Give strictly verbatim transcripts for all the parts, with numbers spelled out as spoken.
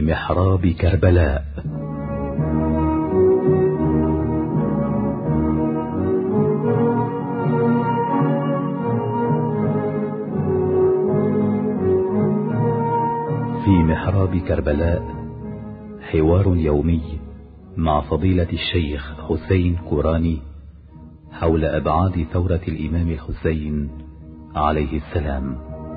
محراب كربلاء. في محراب كربلاء حوار يومي مع فضيلة الشيخ حسين كوراني حول أبعاد ثورة الإمام الحسين عليه السلام.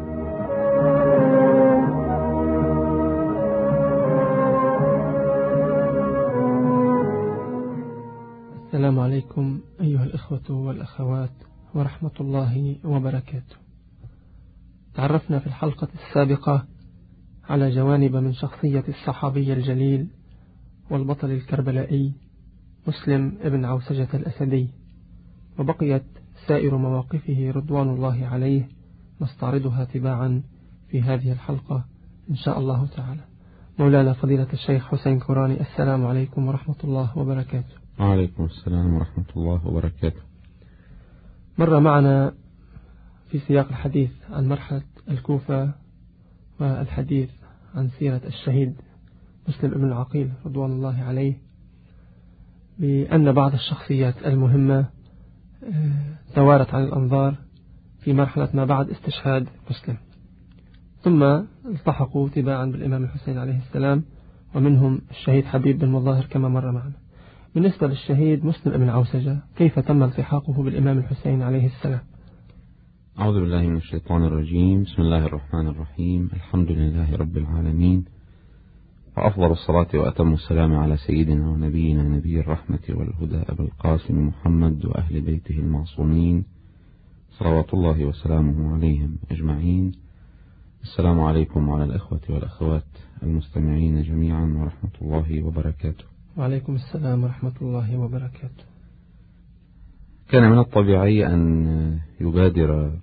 السلام عليكم أيها الإخوة والأخوات ورحمة الله وبركاته. تعرفنا في الحلقة السابقة على جوانب من شخصية الصحابي الجليل والبطل الكربلائي مسلم ابن عوسجة الأسدي، وبقيت سائر مواقفه رضوان الله عليه نستعرضها تباعا في هذه الحلقة إن شاء الله تعالى. مولانا فضيلة الشيخ حسين كوراني، السلام عليكم ورحمة الله وبركاته. وعليكم السلام ورحمة الله وبركاته. مر معنا في سياق الحديث عن مرحلة الكوفة والحديث عن سيرة الشهيد مسلم ابن العقيل رضوان الله عليه بأن بعض الشخصيات المهمة توارت عن الأنظار في مرحلة ما بعد استشهاد مسلم، ثم التحقوا تباعا بالإمام الحسين عليه السلام، ومنهم الشهيد حبيب بن مظاهر كما مر معنا. بالنسبة للشهيد مسلم ابن عوسجة، كيف تم التحاقه بالإمام الحسين عليه السلام؟ أعوذ بالله من الشيطان الرجيم. بسم الله الرحمن الرحيم. الحمد لله رب العالمين، وأفضل الصلاة وأتم السلام على سيدنا ونبينا نبي الرحمة والهدى أبي القاسم محمد وأهل بيته المعصومين صلوات الله وسلامه عليهم أجمعين. السلام عليكم وعلى الأخوة والأخوات المستمعين جميعا ورحمة الله وبركاته. وعليكم السلام ورحمة الله وبركاته. كان من الطبيعي أن يبادر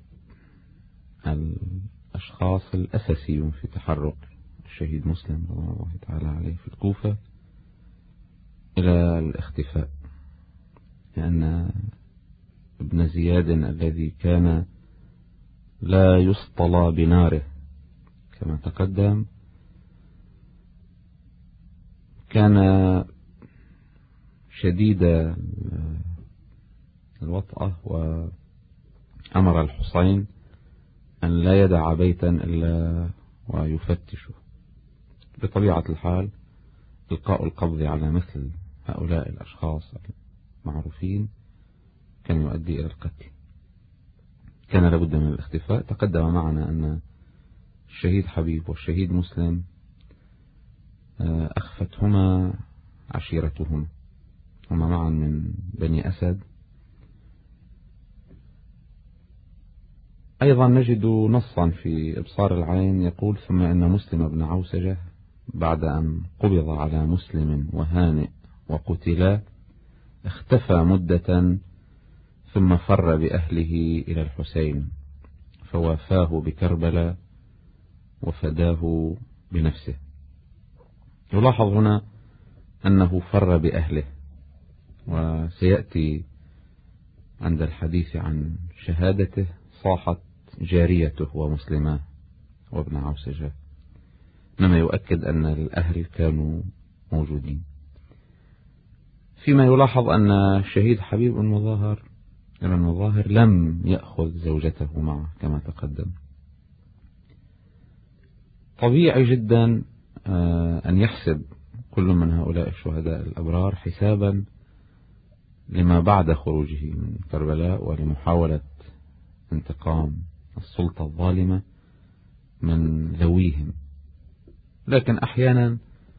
الأشخاص الأساسيون في تحرك الشهيد مسلم رضي الله تعالى عليه في الكوفة إلى الاختفاء، لأن ابن زياد الذي كان لا يسطل بناره كما تقدم كان شديد الوطأة، وأمر الحسين أن لا يدع بيتا إلا ويفتشه. بطبيعة الحال إلقاء القبض على مثل هؤلاء الأشخاص المعروفين كان يؤدي إلى القتل، كان لابد من الاختفاء. تقدم معنا أن الشهيد حبيب والشهيد مسلم أخفتهما عشيرتهما، هما معا من بني أسد. أيضا نجد نصا في إبصار العين يقول: ثم أن مسلم بن عوسجة بعد أن قبض على مسلم وهانئ وقتلا اختفى مدة، ثم فر بأهله إلى الحسين فوافاه بكربلاء وفداه بنفسه. يلاحظ هنا أنه فر بأهله، وسيأتي عند الحديث عن شهادته صاحت جاريته ومسلماه وابن عوسجة، مما يؤكد أن الأهل كانوا موجودين. فيما يلاحظ أن الشهيد حبيب بن مظاهر ابن مظاهر لم يأخذ زوجته معه كما تقدم. طبيعي جدا أن يحسب كل من هؤلاء الشهداء الأبرار حسابا لما بعد خروجه من كربلاء ولمحاولة انتقام السلطة الظالمة من ذويهم، لكن أحيانا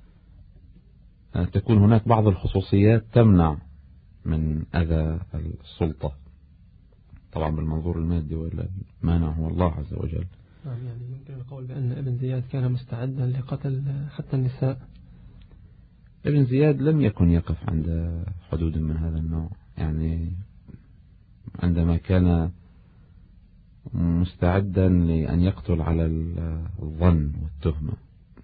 تكون هناك بعض الخصوصيات تمنع من أذى السلطة، طبعا بالمنظور المادي، ولا المانع هو الله عز وجل. يعني يمكن القول بأن ابن زياد كان مستعدا لقتل حتى النساء. ابن زياد لم يكن يقف عند حدود من هذا النوع، يعني عندما كان مستعدا لأن يقتل على الظن والتهمة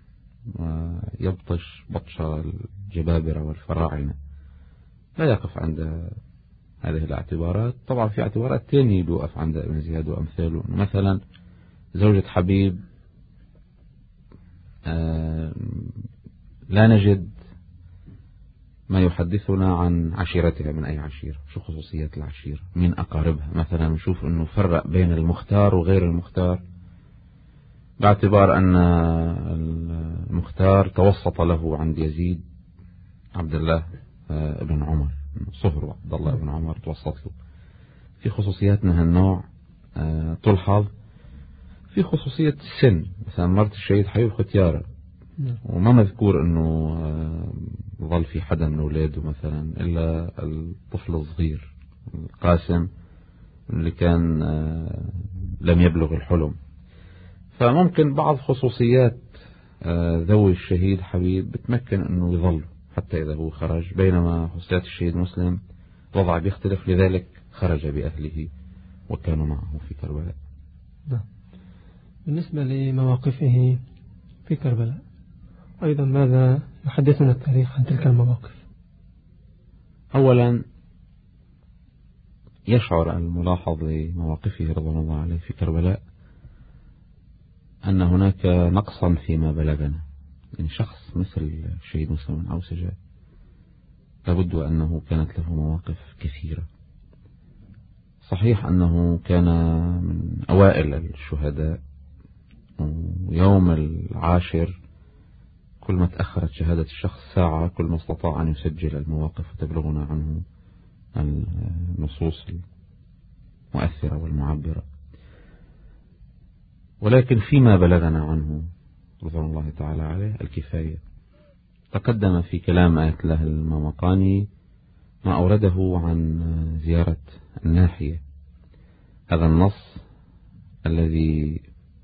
ويبطش بطش الجبابرة والفراعنة، لا يقف عند هذه الاعتبارات. طبعا في اعتبارات تانية يوقف عند ابن زياد وأمثاله، مثلا زوجة حبيب لا نجد ما يحدثنا عن عشيرتها من أي عشيرة، شو خصوصيات العشيرة، مين أقاربها. مثلا نشوف أنه فرق بين المختار وغير المختار، باعتبار أن المختار توسط له عند يزيد عبد الله ابن عمر، صهر عبد الله ابن عمر توسط له. في خصوصيات من هالنوع تلحظ. في خصوصية السن، مثلا مرت الشهيد حبيب ختيارة، وما مذكور أنه ظل في حدا من أولاده مثلا إلا الطفل الصغير القاسم اللي كان لم يبلغ الحلم. فممكن بعض خصوصيات ذوي الشهيد حبيب بتمكن أنه يظل حتى إذا هو خرج، بينما خصوصيات الشهيد مسلم وضع بيختلف، لذلك خرج بأهله وكانوا معه في كربلاء. بالنسبة لمواقفه في كربلاء أيضا ماذا يحدثنا التاريخ عن تلك المواقف؟ أولا يشعر الملاحظ لمواقفه رضوان الله عليه في كربلاء أن هناك نقصا فيما بلغنا. يعني شخص مثل الشهيد مسلم بن عوسجة لابد أنه كانت له مواقف كثيرة. صحيح أنه كان من أوائل الشهداء، ويوم العاشر كل ما تأخرت شهادة الشخص ساعة كل ما استطاع أن يسجل المواقف وتبلغنا عنه النصوص المؤثرة والمعبرة. ولكن فيما بلغنا عنه رضوان الله تعالى عليه الكفاية. تقدم في كلام آية الله الممقاني ما أورده عن زيارة الناحية، هذا النص الذي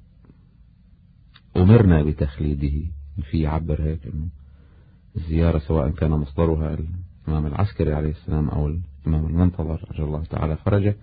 أمرنا بتخليده. في عبر هيك أنه الزيارة سواء كان مصدرها الإمام العسكري عليه السلام أو الإمام المنتظر أجل الله تعالى فرجه،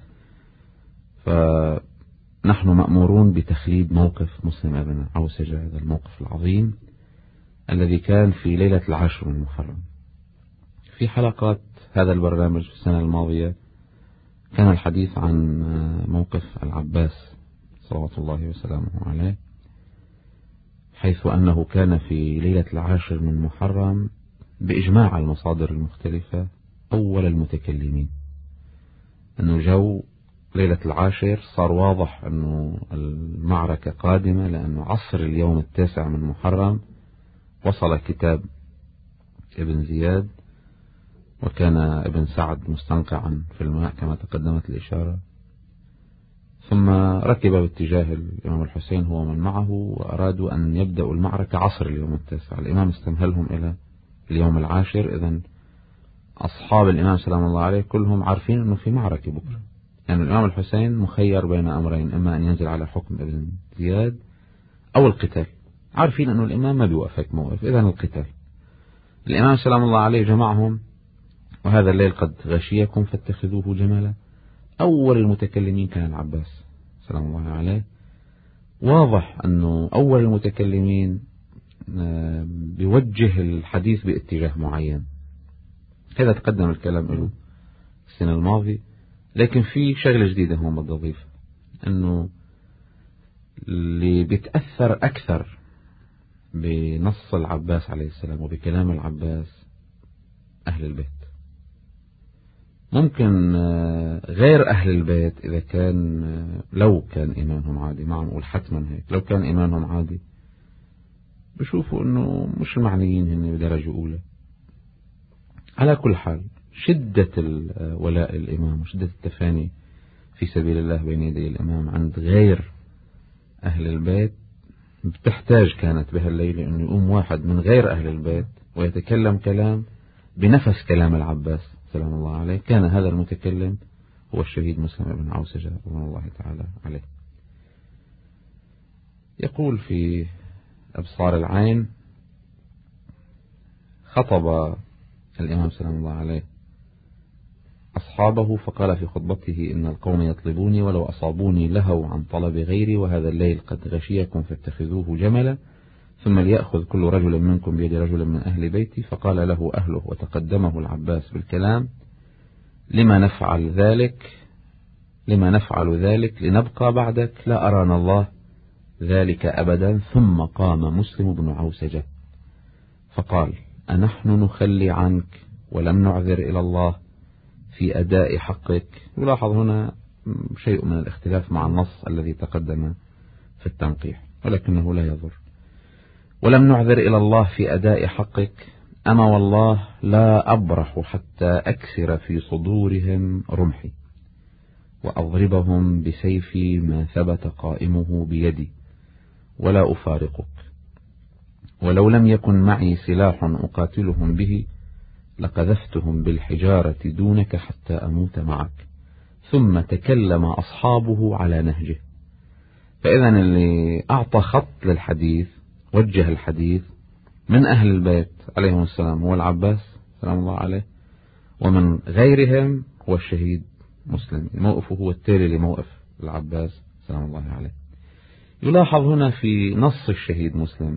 فنحن مأمورون بتخليد موقف مسلم بن عوسجة، هذا الموقف العظيم الذي كان في ليلة العاشر من محرم. في حلقات هذا البرنامج في السنة الماضية كان الحديث عن موقف العباس صلوات الله وسلامه عليه، حيث أنه كان في ليلة العاشر من محرم بإجماع المصادر المختلفة أول المتكلمين. أنه جو ليلة العاشر صار واضح أنه المعركة قادمة، لأنه عصر اليوم التاسع من محرم وصل كتاب ابن زياد، وكان ابن سعد مستنقعا في الماء كما تقدمت الإشارة، ثم ركب باتجاه الإمام الحسين هو من معه، وأرادوا أن يبدأوا المعركة عصر اليوم التاسع. الإمام استمهلهم إلى اليوم العاشر. إذن أصحاب الإمام سلام الله عليه كلهم عارفين أنه في معركة بكرة، لأن يعني الإمام الحسين مخير بين أمرين، إما أن ينزل على حكم ابن زياد أو القتال. عارفين أنه الإمام ما بيوقفك موقف، إذن القتال. الإمام سلام الله عليه جمعهم، وهذا الليل قد غشيكم فاتخذوه جمالا. أول المتكلمين كان العباس سلام الله عليه. واضح أنه أول المتكلمين بيوجه الحديث باتجاه معين. هذا تقدم الكلام له السنة الماضية، لكن في شغلة جديدة هون بدي أضيف، أنه اللي بيتأثر أكثر بنص العباس عليه السلام وبكلام العباس أهل البيت. ممكن غير أهل البيت إذا كان لو كان إيمانهم عادي، ما عم نقول حتما هيك، لو كان إيمانهم عادي بشوفوا أنه مش المعنيين هن بدرجة أولى. على كل حال شدة ولاء الإمام وشدة التفاني في سبيل الله بين يدي الإمام عند غير أهل البيت بتحتاج كانت بها الليلة أنه يقوم واحد من غير أهل البيت ويتكلم كلام بنفس كلام العباس سلام الله عليه. كان هذا المتكلم هو الشهيد مسلم بن عوسجة رضوان الله تعالى عليه. يقول في أبصار العين: خطب الإمام سلام الله عليه أصحابه فقال في خطبته: إن القوم يطلبوني ولو أصابوني لهوا عن طلب غيري، وهذا الليل قد غشيكم فاتخذوه جملا، ثم ليأخذ كل رجل منكم بيد رجل من أهل بيتي. فقال له أهله وتقدمه العباس بالكلام: لما نفعل ذلك لما نفعل ذلك لنبقى بعدك، لا أرانا الله ذلك أبدا. ثم قام مسلم بن عوسجة فقال: أنحن نخلي عنك ولم نعذر إلى الله في أداء حقك؟ يلاحظ هنا شيء من الاختلاف مع النص الذي تقدم في التنقيح، ولكنه لا يضر. ولم نعذر إلى الله في أداء حقك، أما والله لا أبرح حتى أكسر في صدورهم رمحي وأضربهم بسيفي ما ثبت قائمه بيدي، ولا أفارقك، ولو لم يكن معي سلاح أقاتلهم به لقذفتهم بالحجارة دونك حتى أموت معك. ثم تكلم أصحابه على نهجه. فإذا اللي أعطى خط للحديث، وجه الحديث من أهل البيت عليهم السلام هو العباس سلام الله عليه، ومن غيرهم هو الشهيد مسلم. موقفه هو التالي لموقف العباس سلام الله عليه. يلاحظ هنا في نص الشهيد مسلم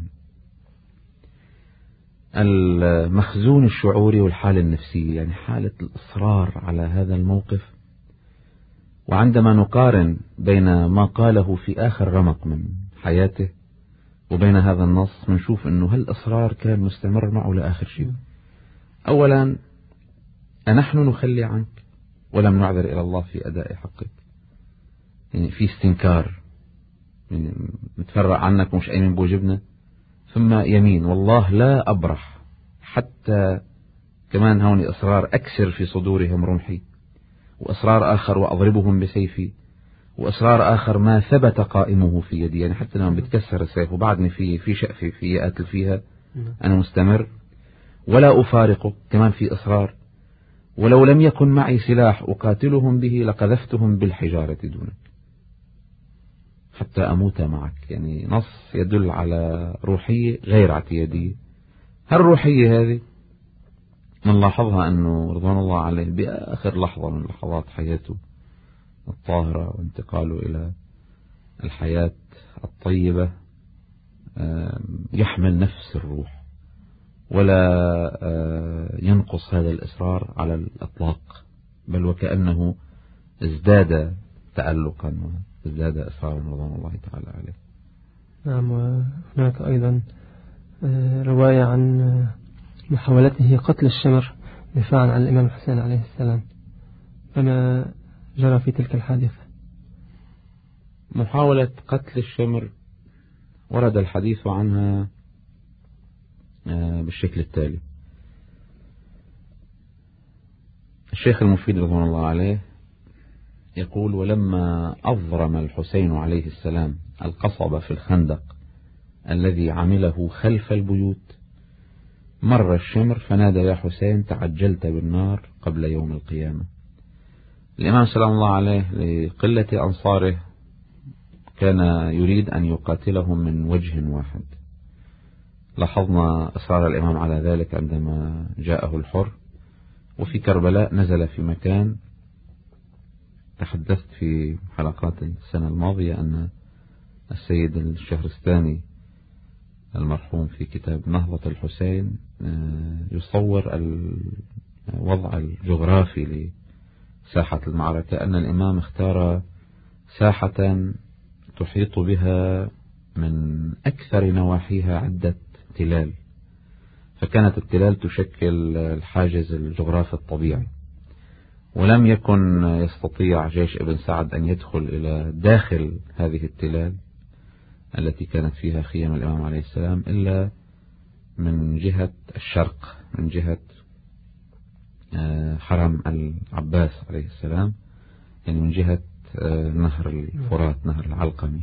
المخزون الشعوري والحالة النفسية، يعني حالة الإصرار على هذا الموقف. وعندما نقارن بين ما قاله في آخر رمق من حياته وبين هذا النص، نشوف أنه هالإصرار كان مستمر معه لآخر شيء. أولا: أنحن نخلي عنك ولم نعذر إلى الله في أداء حقك، يعني في استنكار، يعني متفرع عنك ومش قايمين بوجبنا. ثم يمين: والله لا أبرح حتى، كمان هون إصرار أكسر في صدورهم رمحي، وإصرار آخر وأضربهم بسيفي، وإصرار آخر ما ثبت قائمه في يدي، يعني حتى لما بتكسر السيف وبعدني في في شقفي في قاتل فيها أنا مستمر. ولا أفارقك، كمان في إصرار. ولو لم يكن معي سلاح أقاتلهم به لقذفتهم بالحجارة دونك حتى أموت معك. يعني نص يدل على روحية غير اعتيادية. هالروحية هذه من لاحظها أنه رضوان الله عليه بآخر لحظة من لحظات حياته الطاهرة وانتقاله إلى الحياة الطيبة يحمل نفس الروح، ولا ينقص هذا الإصرار على الإطلاق، بل وكأنه ازداد تألقا وازداد إصرارا رضوان الله تعالى عليه. نعم. وهناك أيضا رواية عن محاولته قتل الشمر دفاعا عن الإمام الحسين عليه السلام، فما جرى في تلك الحادثة؟ محاولة قتل الشمر ورد الحديث عنها بالشكل التالي: الشيخ المفيد رضوان الله عليه يقول: ولما أضرم الحسين عليه السلام القصب في الخندق الذي عمله خلف البيوت، مر الشمر فنادى: يا حسين تعجلت بالنار قبل يوم القيامة. الإمام سلام الله عليه لقلة أنصاره كان يريد أن يقاتلهم من وجه واحد. لاحظنا إصرار الإمام على ذلك عندما جاءه الحر. وفي كربلاء نزل في مكان، تحدثت في حلقات السنة الماضية أن السيد الشهرستاني المرحوم في كتاب نهضة الحسين يصور الوضع الجغرافي لساحة المعركة، أن الإمام اختار ساحة تحيط بها من أكثر نواحيها عدة تلال، فكانت التلال تشكل الحاجز الجغرافي الطبيعي، ولم يكن يستطيع جيش ابن سعد أن يدخل إلى داخل هذه التلال التي كانت فيها خيام الإمام عليه السلام إلا من جهة الشرق، من جهة حرم العباس عليه السلام، يعني من جهة نهر الفرات، نهر العلقمي.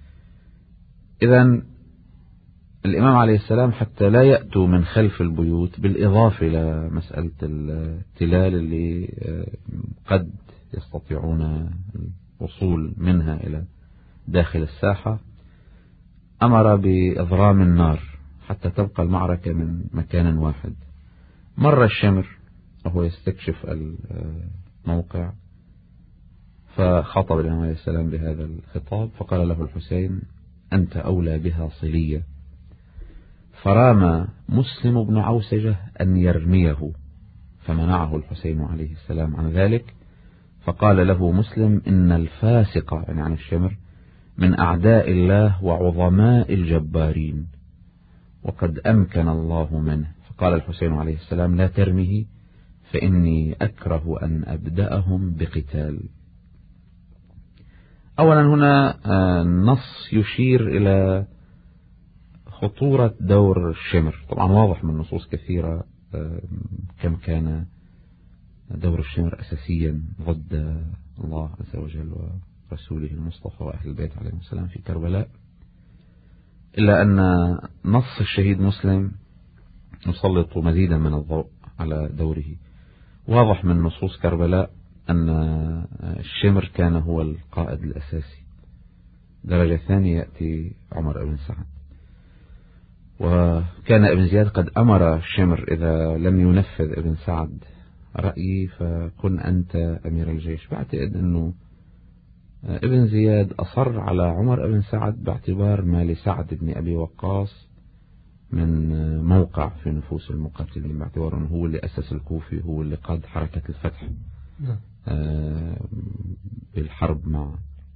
إذن الإمام عليه السلام حتى لا يأتوا من خلف البيوت، بالإضافة إلى مسألة التلال اللي قد يستطيعون الوصول منها إلى داخل الساحة، أمر بإضرام النار حتى تبقى المعركة من مكان واحد. مر الشمر وهو يستكشف الموقع، فخاطب الإمام عليه السلام بهذا الخطاب، فقال له الحسين: أنت أولى بها صلية. فرام مسلم بن عوسجة أن يرميه، فمنعه الحسين عليه السلام عن ذلك، فقال له مسلم: إن الفاسق، يعني عن الشمر، من أعداء الله وعظماء الجبارين، وقد أمكن الله منه. فقال الحسين عليه السلام: لا ترمه فإني أكره أن أبدأهم بقتال. أولا هنا النص يشير إلى خطورة دور الشمر. طبعا واضح من نصوص كثيرة كم كان دور الشمر أساسيا ضد الله عز وجل ورسوله المصطفى وأهل البيت عليهم السلام في كربلاء، إلا أن نص الشهيد مسلم يسلط مزيدا من الضوء على دوره. واضح من نصوص كربلاء أن الشمر كان هو القائد الأساسي. درجة ثانية يأتي عمر بن سعد، وكان ابن زياد قد أمر الشمر: إذا لم ينفذ ابن سعد رأيي فكن أنت أمير الجيش. بعتقد أنه ابن زياد أصر على عمر بن سعد باعتبار ما لسعد بن أبي وقاص من موقع في نفوس المقاتلين، باعتبار أنه هو اللي أسس الكوفي، هو اللي قاد حركة الفتح بالحرب مع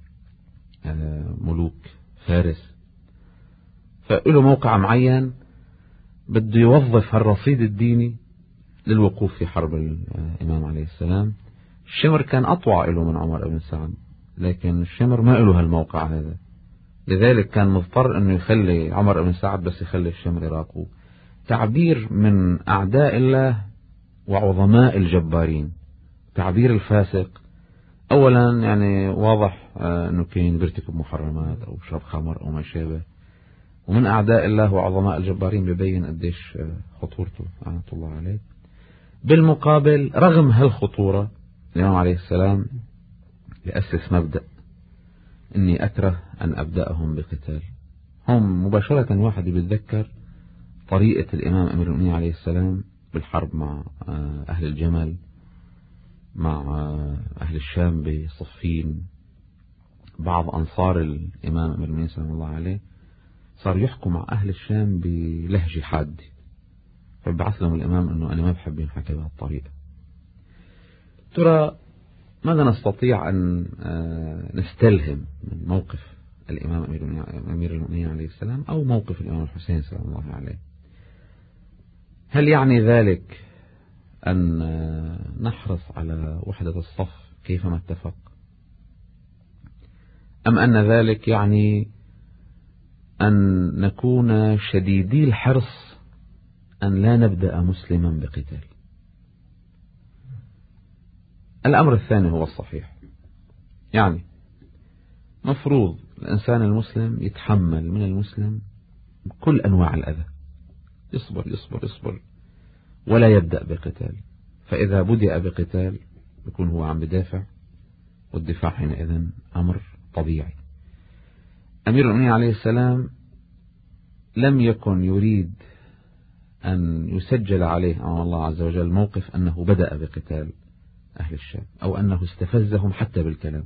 ملوك فارس. فإله موقع معين بده يوظف هالرصيد الديني للوقوف في حرب الإمام عليه السلام. الشمر كان أطوع له من عمر بن سعد، لكن الشمر ما له هالموقع هذا، لذلك كان مضطر أنه يخلي عمر بن سعد بس يخلي الشمر يراقبه. تعبير من أعداء الله وعظماء الجبارين. تعبير الفاسق أولا يعني واضح أنه كان بيرتكب محرمات أو بشرب خمر أو ما شابه، ومن أعداء الله وعظماء الجبارين ببين قديش خطورته لعنة الله عليه. بالمقابل رغم هالخطورة الإمام عليه السلام يأسس مبدأ: إني أكره أن أبدأهم بقتال. هم مباشرة واحد بيتذكر طريقة الإمام أمير المؤمنين عليه السلام بالحرب مع أهل الجمل، مع أهل الشام بصفين. بعض أنصار الإمام أمير المؤمنين سلام الله عليه صار يحكوا مع أهل الشام بلهجة حادة، فبعث لهم الإمام أنه أنا ما بحب ينحكى بهالطريقة. ترى ماذا نستطيع أن نستلهم من موقف الإمام أمير المؤمنين عليه السلام أو موقف الإمام الحسين سلام الله عليه؟ هل يعني ذلك أن نحرص على وحدة الصف كيفما اتفق، أم أن ذلك يعني أن نكون شديدي الحرص أن لا نبدأ مسلما بقتال؟ الأمر الثاني هو الصحيح. يعني مفروض الإنسان المسلم يتحمل من المسلم كل أنواع الأذى، يصبر يصبر يصبر ولا يبدأ بقتال. فإذا بدأ بقتال يكون هو عم بدافع، والدفاع حينئذ أمر طبيعي. أمير المؤمنين عليه السلام لم يكن يريد أن يسجل عليه أمام الله عز وجل موقف أنه بدأ بقتال أهل الشام أو أنه استفزهم حتى بالكلام،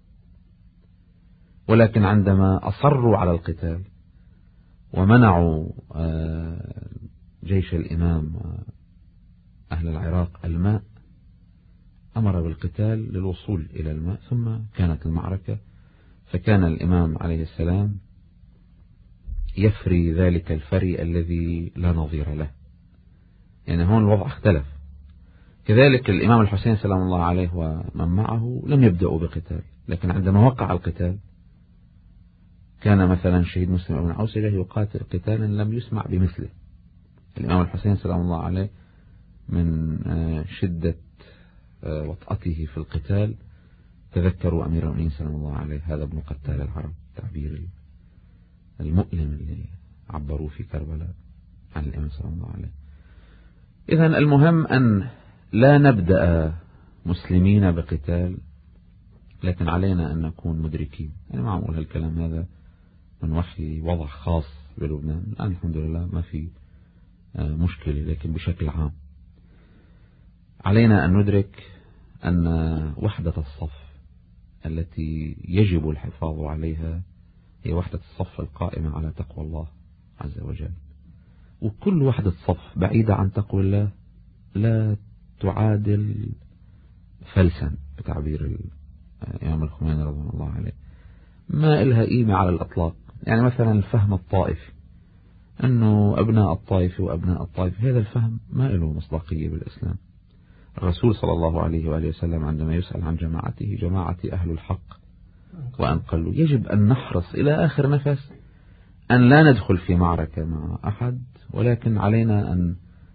ولكن عندما أصروا على القتال ومنعوا جيش الإمام أهل العراق الماء أمر بالقتال للوصول إلى الماء، ثم كانت المعركة. فكان الإمام عليه السلام يفري ذلك الفري الذي لا نظير له. يعني هون الوضع اختلف. كذلك الإمام الحسين سلام الله عليه ومن معه لم يبدأوا بقتال، لكن عندما وقع القتال كان مثلا شهيد مسلم بن عوسجة يقاتل قتالا لم يسمع بمثله. الإمام الحسين سلام الله عليه من شدة وطأته في القتال تذكروا أمير المؤمنين سلام الله عليه، هذا ابن قتال العرب، تعبير المؤلم اللي عبروا في كربلاء عن الإمام سلام الله عليه. إذن المهم أن لا نبدأ مسلمين بقتال، لكن علينا أن نكون مدركين. أنا ما عم أقول هالكلام هذا من وحي وضع خاص بلبنان، الآن الحمد لله ما في مشكلة، لكن بشكل عام علينا أن ندرك أن وحدة الصف التي يجب الحفاظ عليها هي وحدة الصف القائمة على تقوى الله عز وجل. وكل وحدة صف بعيدة عن تقوى الله لا تعادل فلسا بتعبير الإمام الخميني رضي الله عليه، ما إلها قيمة على الأطلاق. يعني مثلا الفهم الطائفي أنه أبناء الطائف وأبناء الطائف، هذا الفهم ما له مصداقية بالإسلام. الرسول صلى الله عليه وآله وسلم عندما يسأل عن جماعته، جماعة أهل الحق وأن قالوا، يجب أن نحرص إلى آخر نفس أن لا ندخل في معركة مع أحد، ولكن علينا أن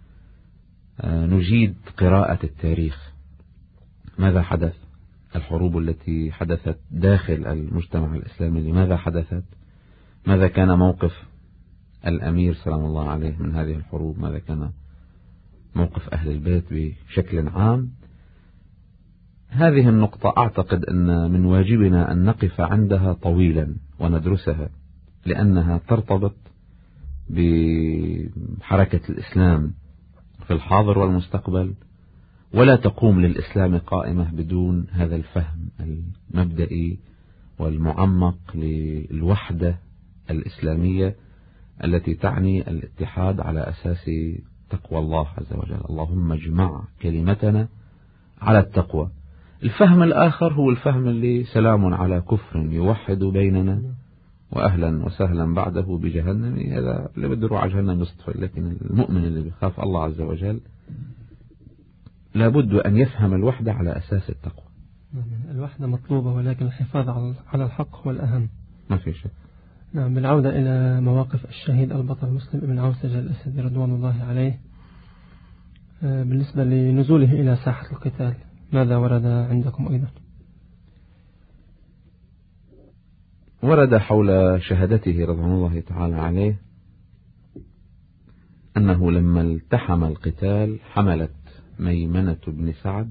نجيد قراءة التاريخ. ماذا حدث؟ الحروب التي حدثت داخل المجتمع الإسلامي لماذا حدثت؟ ماذا كان موقف الأمير سلام الله عليه من هذه الحروب؟ ماذا كان موقف أهل البيت بشكل عام؟ هذه النقطة أعتقد أن من واجبنا أن نقف عندها طويلا وندرسها، لأنها ترتبط بحركة الإسلام في الحاضر والمستقبل، ولا تقوم للإسلام قائمة بدون هذا الفهم المبدئي والمعمق للوحدة الإسلامية التي تعني الاتحاد على أساس تقوى الله عز وجل. اللهم اجمع كلمتنا على التقوى. الفهم الآخر هو الفهم اللي سلام على كفر يوحد بيننا وأهلا وسهلا بعده بجهنم، هذا اللي بده يروح على جهنم يصطفى. لكن المؤمن اللي بيخاف الله عز وجل لابد أن يفهم الوحدة على أساس التقوى. الوحدة مطلوبة، ولكن الحفاظ على الحق هو الأهم. ما في شك. نعم. بالعودة إلى مواقف الشهيد البطل مسلم بن عوسجة الأسدي رضوان الله عليه، بالنسبة لنزوله إلى ساحة القتال، ماذا ورد عندكم أيضا؟ ورد حول شهادته رضوان الله تعالى عليه أنه لما التحم القتال حملت ميمنة بن سعد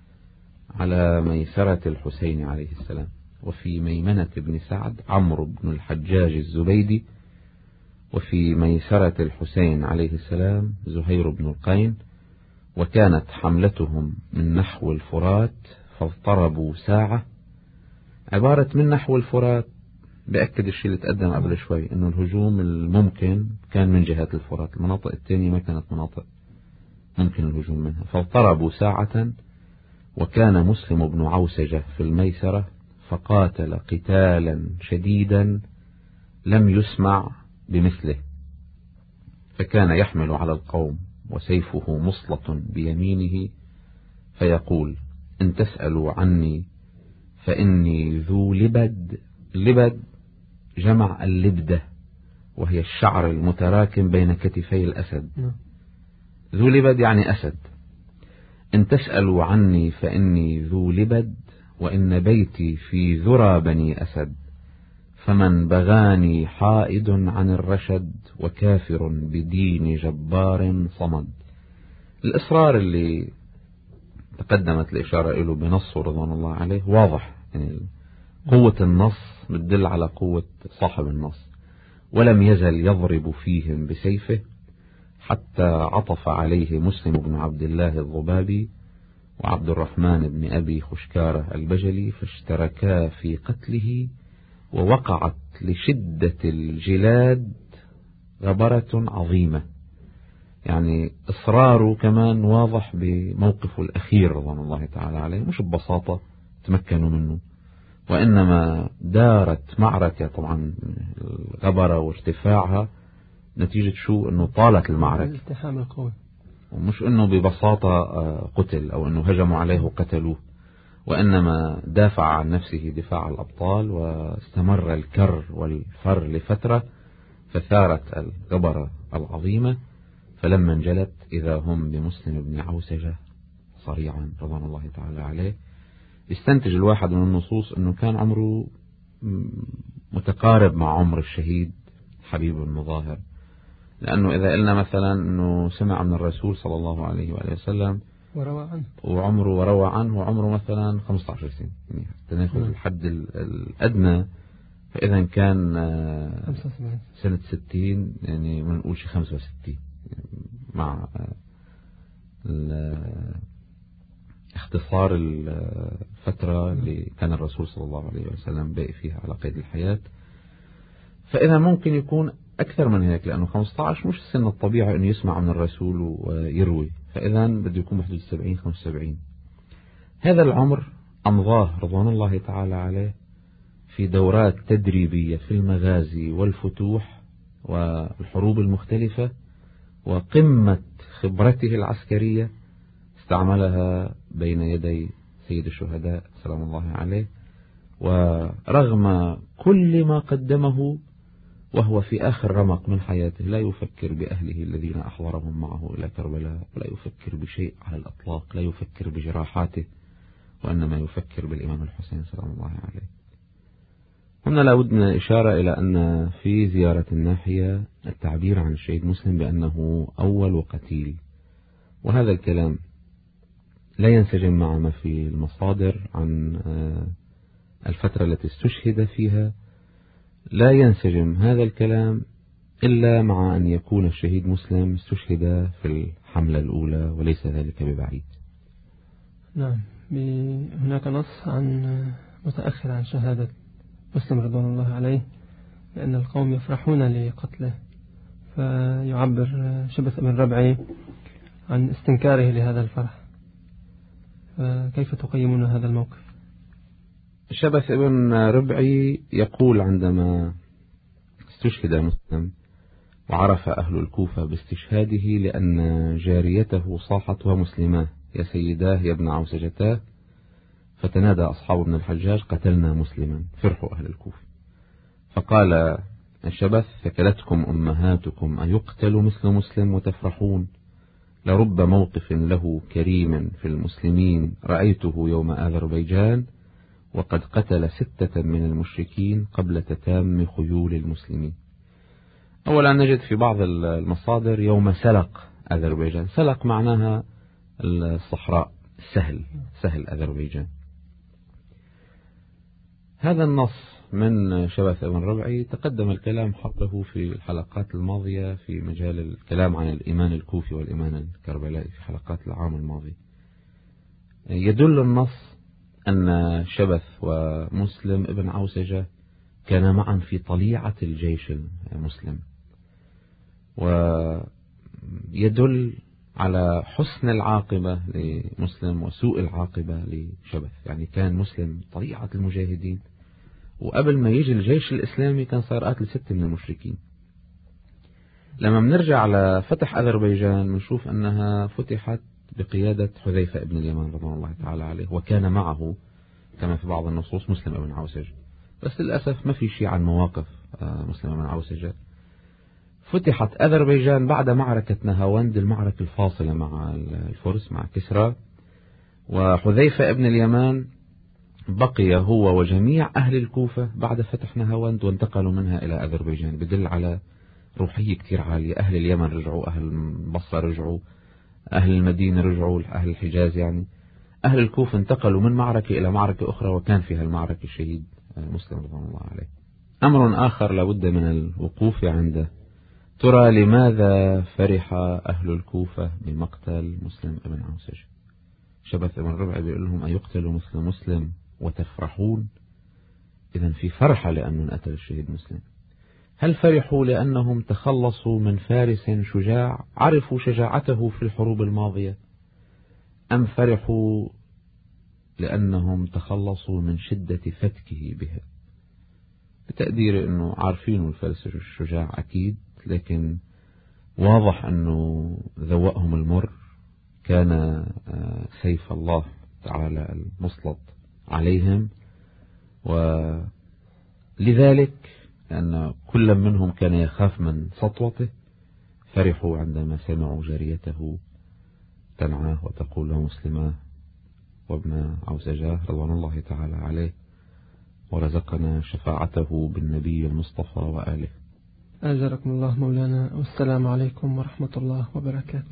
على ميسرة الحسين عليه السلام، وفي ميمنة بن سعد عمرو بن الحجاج الزبيدي، وفي ميسرة الحسين عليه السلام زهير بن القين، وكانت حملتهم من نحو الفرات فاضطربوا ساعة. عبارة من نحو الفرات بأكد الشيء اللي تقدم قبل شوي، أنه الهجوم الممكن كان من جهة الفرات، المناطق الثانية ما كانت مناطق ممكن الهجوم منها. فاضطربوا ساعة، وكان مسلم بن عوسجة في الميسرة، فقاتل قتالا شديدا لم يسمع بمثله، فكان يحمل على القوم وسيفه مصلة بيمينه، فيقول: إن تسألوا عني فإني ذو لبد. لبد جمع اللبدة، وهي الشعر المتراكم بين كتفي الأسد. ذو لبد يعني أسد. إن تسألوا عني فإني ذو لبد، وإن بيتي في ذرى بني أسد، فمن بغاني حائد عن الرشد، وكافر بدين جبار صمد. الإصرار اللي تقدمت الإشارة إله بنصه رضوان الله عليه واضح، يعني قوة النص بتدل على قوة صاحب النص. ولم يزل يضرب فيهم بسيفه حتى عطف عليه مسلم بن عبد الله الضبابي وعبد الرحمن بن أبي خشكارة البجلي، فاشتركا في قتله، ووقعت لشدة الجلاد غبرة عظيمة. يعني إصراره كمان واضح بموقفه الأخير رضوان الله تعالى عليه، مش ببساطة تمكنوا منه، وإنما دارت معركة. طبعا الغبرة وارتفاعها نتيجة شو؟ أنه طالت المعركة، الالتحام القوي، ومش أنه ببساطة قتل أو أنه هجموا عليه وقتلوه، وإنما دافع عن نفسه دفاع الأبطال، واستمر الكر والفر لفترة، فثارت الغبرة العظيمة، فلما انجلت إذا هم بمسلم بن عوسجة صريعا رضوان الله تعالى عليه. يستنتج الواحد من النصوص أنه كان عمره متقارب مع عمر الشهيد حبيب المظاهر، لأنه إذا قلنا مثلا أنه سمع من الرسول صلى الله عليه وآله وسلم وروى عنه وعمره وروى عنه وعمره مثلا خمسة عشر سنة، يعني تناخذ الحد الأدنى، فإذا كان سنة ستين، يعني ما نقول شيء خمسة وستين، مع اختصار الفترة اللي كان الرسول صلى الله عليه وسلم باقي فيها على قيد الحياة. فإذا ممكن يكون أكثر من هيك، لأنه خمسة عشر مش السن الطبيعي أن يسمع من الرسول ويروي، فإذا بده يكون بحدود السبعين خمسة وسبعين. هذا العمر أمضاه رضوان الله تعالى عليه في دورات تدريبية في المغازي والفتوح والحروب المختلفة، وقمة خبرته العسكرية استعملها بين يدي سيد الشهداء سلام الله عليه. ورغم كل ما قدمه وهو في آخر رمق من حياته لا يفكر بأهله الذين أحضرهم معه إلى كربلاء، ولا يفكر بشيء على الأطلاق، لا يفكر بجراحاته، وإنما يفكر بالإمام الحسين سلام الله عليه. هنا لابد من الإشارة إلى أن في زيارة الناحية التعبير عن الشهيد مسلم بأنه أول قتيل، وهذا الكلام لا ينسجم مع ما في المصادر عن الفترة التي استشهد فيها. لا ينسجم هذا الكلام إلا مع أن يكون الشهيد مسلم استشهد في الحملة الأولى وليس ذلك ببعيد. نعم، هناك نص عن متأخر عن شهادة مسلم رضوان الله عليه لأن القوم يفرحون لقتله، فيعبر شبث بن ربعي عن استنكاره لهذا الفرح. فكيف تقيمون هذا الموقف؟ شبث بن ربعي يقول عندما استشهد مسلم وعرف أهل الكوفة باستشهاده لأن جاريته صاحت ومسلماه يا سيداه يا ابن عوسجتاه، فتنادى أصحاب ابن الحجاج قتلنا مسلما، فرحوا أهل الكوفة. فقال الشبث ثكلتكم أمهاتكم أيقتل مثل مسلم وتفرحون؟ لرب موقف له كريم في المسلمين رأيته يوم أذربيجان وقد قتل ستة من المشركين قبل تتام خيول المسلمين. أولا نجد في بعض المصادر يوم سلق أذربيجان، سلق معناها الصحراء، سهل سهل أذربيجان. هذا النص من شبث بن ربعي تقدم الكلام حوله في الحلقات الماضية في مجال الكلام عن الإيمان الكوفي والإيمان الكربلائي في حلقات العام الماضي. يدل النص أن شبث ومسلم ابن عوسجة كان معا في طليعة الجيش المسلم، ويدل على حسن العاقبة لمسلم وسوء العاقبة لشبث. يعني كان مسلم طليعة المجاهدين، وقبل ما يجي الجيش الإسلامي كان صار قاتل ستة من المشركين. لما بنرجع على فتح أذربيجان بنشوف أنها فتحت بقيادة حذيفة ابن اليمان رضي الله تعالى عليه، وكان معه كما في بعض النصوص مسلم ابن عوسجة، بس للأسف ما في شيء عن مواقف مسلم ابن عوسجة. فتحت أذربيجان بعد معركة نهاوند، المعركة الفاصلة مع الفرس مع كسرى، وحذيفة ابن اليمان بقي هو وجميع أهل الكوفة بعد فتح نهاوند وانتقلوا منها إلى أذربيجان. بدل على روحية كتير عالية. أهل اليمن رجعوا، أهل البصرة رجعوا، أهل المدينة رجعوا، أهل الحجاز يعني. أهل الكوفة انتقلوا من معركة إلى معركة أخرى، وكان فيها المعركة الشهيد مسلم رضي الله عليه. أمر آخر لابد من الوقوف عنده، ترى لماذا فرح أهل الكوفة بمقتل مسلم ابن عوسجة؟ شبث ابن ربعي بيقول لهم أيقتل مثل مسلم وتفرحون؟ إذن في فرحة لأنه قتل الشهيد مسلم. هل فرحوا لأنهم تخلصوا من فارس شجاع عرفوا شجاعته في الحروب الماضية، أم فرحوا لأنهم تخلصوا من شدة فتكه بها؟ بتقدير أنه عارفين الفارس الشجاع أكيد، لكن واضح أنه ذوقهم المر، كان سيف الله تعالى المسلط عليهم، ولذلك لأن كل منهم كان يخاف من سطوته فرحوا عندما سمعوا جاريته تنعاه وتقول له مسلماه وابن عوسجاه رضوان الله تعالى عليه، ورزقنا شفاعته بالنبي المصطفى وآله. أجركم الله مولانا، والسلام عليكم ورحمة الله وبركاته.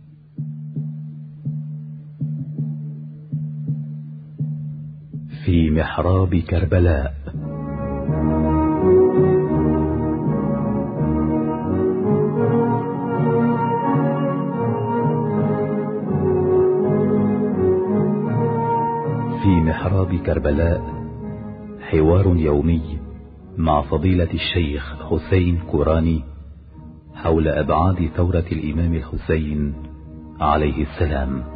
في محراب كربلاء. في محراب كربلاء حوار يومي مع فضيلة الشيخ حسين كوراني حول أبعاد ثورة الإمام الحسين عليه السلام.